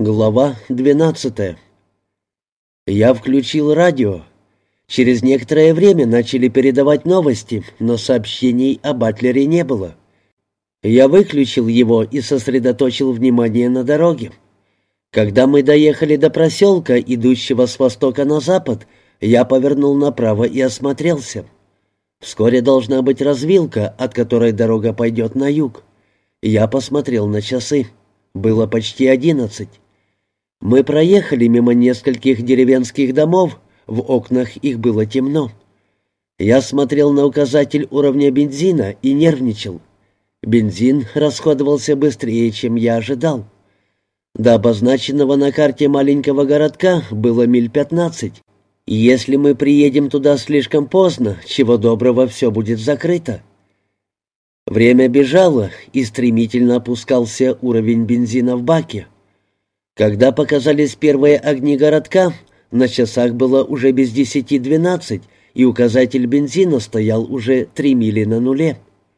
Глава 12. Я включил радио. Через некоторое время начали передавать новости, но сообщений о Батлере не было. Я выключил его и сосредоточил внимание на дороге. Когда мы доехали до проселка, идущего с востока на запад, я повернул направо и осмотрелся. Вскоре должна быть развилка, от которой дорога пойдет на юг. Я посмотрел на часы. Было почти 11. Мы проехали мимо нескольких деревенских домов, в окнах их было темно. Я смотрел на указатель уровня бензина и нервничал. Бензин расходовался быстрее, чем я ожидал. До обозначенного на карте маленького городка было миль 15. И если мы приедем туда слишком поздно, чего доброго, все будет закрыто. Время бежало, и стремительно опускался уровень бензина в баке. Когда показались первые огни городка, на часах было уже без 10:12, и указатель бензина стоял уже 3 мили на нуле.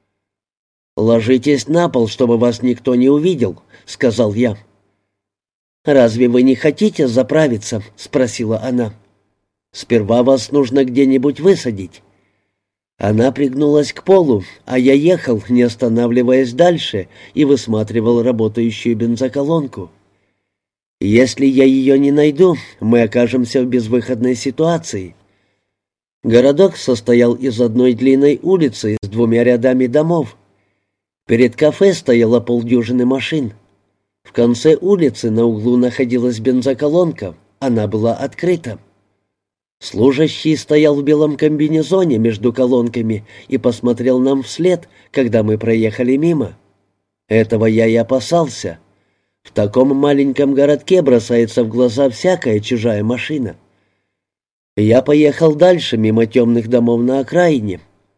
«Ложитесь на пол, чтобы вас никто не увидел», — сказал я. «Разве вы не хотите заправиться?» — спросила она. «Сперва вас нужно где-нибудь высадить». Она пригнулась к полу, а я ехал, не останавливаясь дальше, и высматривал работающую бензоколонку. Если я ее не найду, мы окажемся в безвыходной ситуации. Городок состоял из одной длинной улицы с 2 рядами домов. Перед кафе стояло полдюжины машин. В конце улицы на углу находилась бензоколонка, она была открыта. Служащий стоял в белом комбинезоне между колонками и посмотрел нам вслед, когда мы проехали мимо. Этого я и опасался. В таком маленьком городке бросается в глаза всякая чужая машина. Я поехал дальше, мимо темных домов на окраине.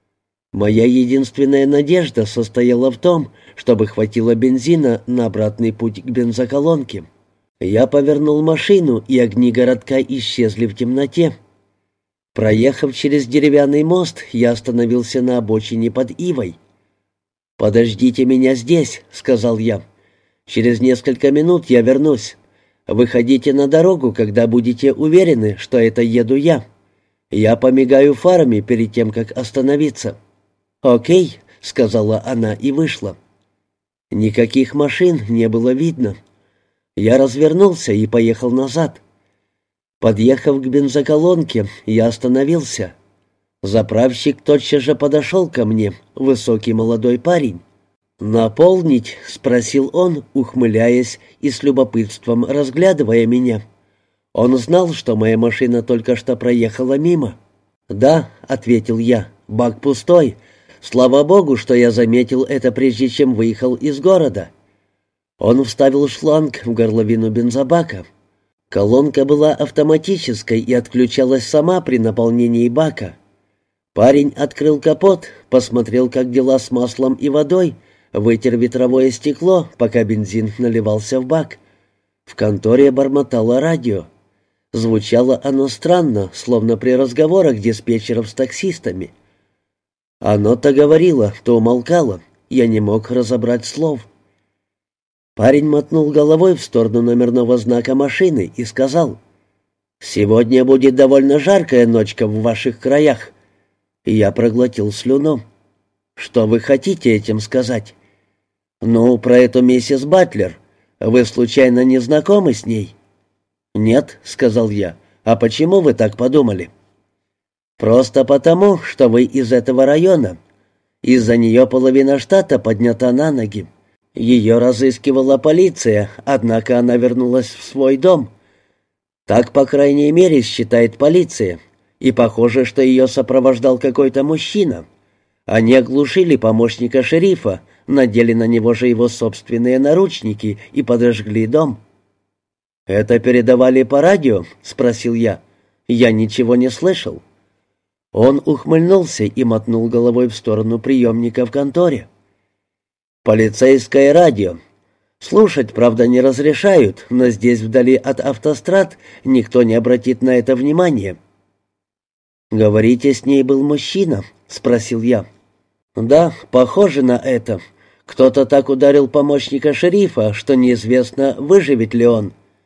Моя единственная надежда состояла в том, чтобы хватило бензина на обратный путь к бензоколонке. Я повернул машину, и огни городка исчезли в темноте. Проехав через деревянный мост, я остановился на обочине под ивой. «Подождите меня здесь», — сказал я. «Через несколько минут я вернусь. Выходите на дорогу, когда будете уверены, что это еду я. Я помигаю фарами перед тем, как остановиться». «Окей», — сказала она и вышла. Никаких машин не было видно. Я развернулся и поехал назад. Подъехав к бензоколонке, я остановился. Заправщик тотчас же подошел ко мне, высокий молодой парень. «Наполнить?» — спросил он, ухмыляясь и с любопытством разглядывая меня. Он знал, что моя машина только что проехала мимо. «Да», — ответил я, — «бак пустой. Слава богу, что я заметил это, прежде чем выехал из города». Он вставил шланг в горловину бензобака. Колонка была автоматической и отключалась сама при наполнении бака. Парень открыл капот, посмотрел, как дела с маслом и водой, вытер ветровое стекло, пока бензин наливался в бак. В конторе бормотало радио. Звучало оно странно, словно при разговорах диспетчеров с таксистами. Оно то говорило, то умолкало. Я не мог разобрать слов. Парень мотнул головой в сторону номерного знака машины и сказал: «Сегодня будет довольно жаркая ночка в ваших краях». И я проглотил слюну. «Что вы хотите этим сказать?» «Ну, про эту миссис Батлер. Вы случайно не знакомы с ней?» «Нет», — сказал я. «А почему вы так подумали?» «Просто потому, что вы из этого района. Из-за нее половина штата поднята на ноги. Ее разыскивала полиция, однако она вернулась в свой дом. Так, по крайней мере, считает полиция. И похоже, что ее сопровождал какой-то мужчина. Они оглушили помощника шерифа, надели на него же его собственные наручники и подожгли дом». «Это передавали по радио?» — спросил я. «Я ничего не слышал». Он ухмыльнулся и мотнул головой в сторону приемника в конторе. «Полицейское радио. Слушать, правда, не разрешают, но здесь, вдали от автострад, никто не обратит на это внимания». «Говорите, с ней был мужчина?» — спросил я. «Да, похоже на это. Кто-то так ударил помощника шерифа, что неизвестно, выживет ли он.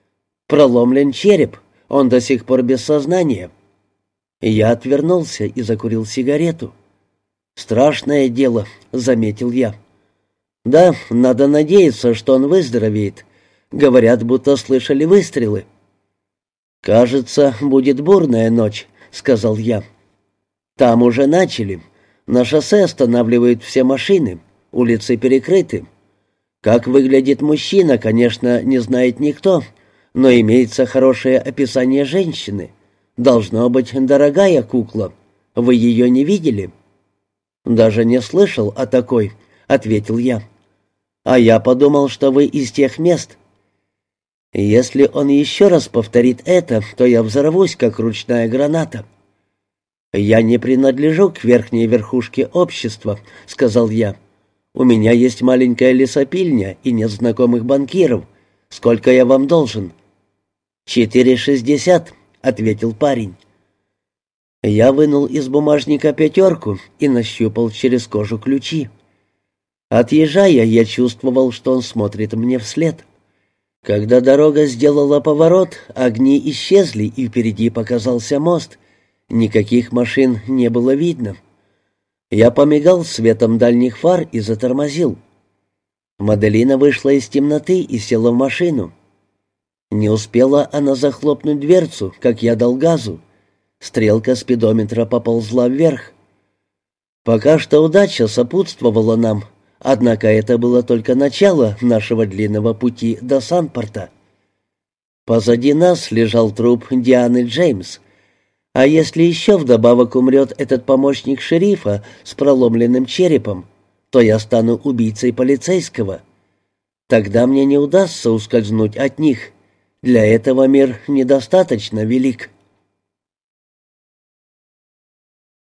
Проломлен череп, он до сих пор без сознания». Я отвернулся и закурил сигарету. «Страшное дело», — заметил я. «Да, надо надеяться, что он выздоровеет. Говорят, будто слышали выстрелы». «Кажется, будет бурная ночь», — сказал я. «Там уже начали. На шоссе останавливают все машины, улицы перекрыты. Как выглядит мужчина, конечно, не знает никто, но имеется хорошее описание женщины. Должно быть, дорогая кукла. Вы ее не видели?» «Даже не слышал о такой», — ответил я. «А я подумал, что вы из тех мест». «Если он еще раз повторит это, то я взорвусь, как ручная граната». «Я не принадлежу к верхней верхушке общества», — сказал я. «У меня есть маленькая лесопильня и нет знакомых банкиров. Сколько я вам должен?» «4,60», — ответил парень. Я вынул из бумажника 5 и нащупал через кожу ключи. Отъезжая, я чувствовал, что он смотрит мне вслед. Когда дорога сделала поворот, огни исчезли, и впереди показался мост. Никаких машин не было видно. Я помигал светом дальних фар и затормозил. Маделина вышла из темноты и села в машину. Не успела она захлопнуть дверцу, как я дал газу. Стрелка спидометра поползла вверх. Пока что удача сопутствовала нам, однако это было только начало нашего длинного пути до Санпорта. Позади нас лежал труп Дианы Джеймс. А если еще вдобавок умрет этот помощник шерифа с проломленным черепом, то я стану убийцей полицейского. Тогда мне не удастся ускользнуть от них. Для этого мир недостаточно велик.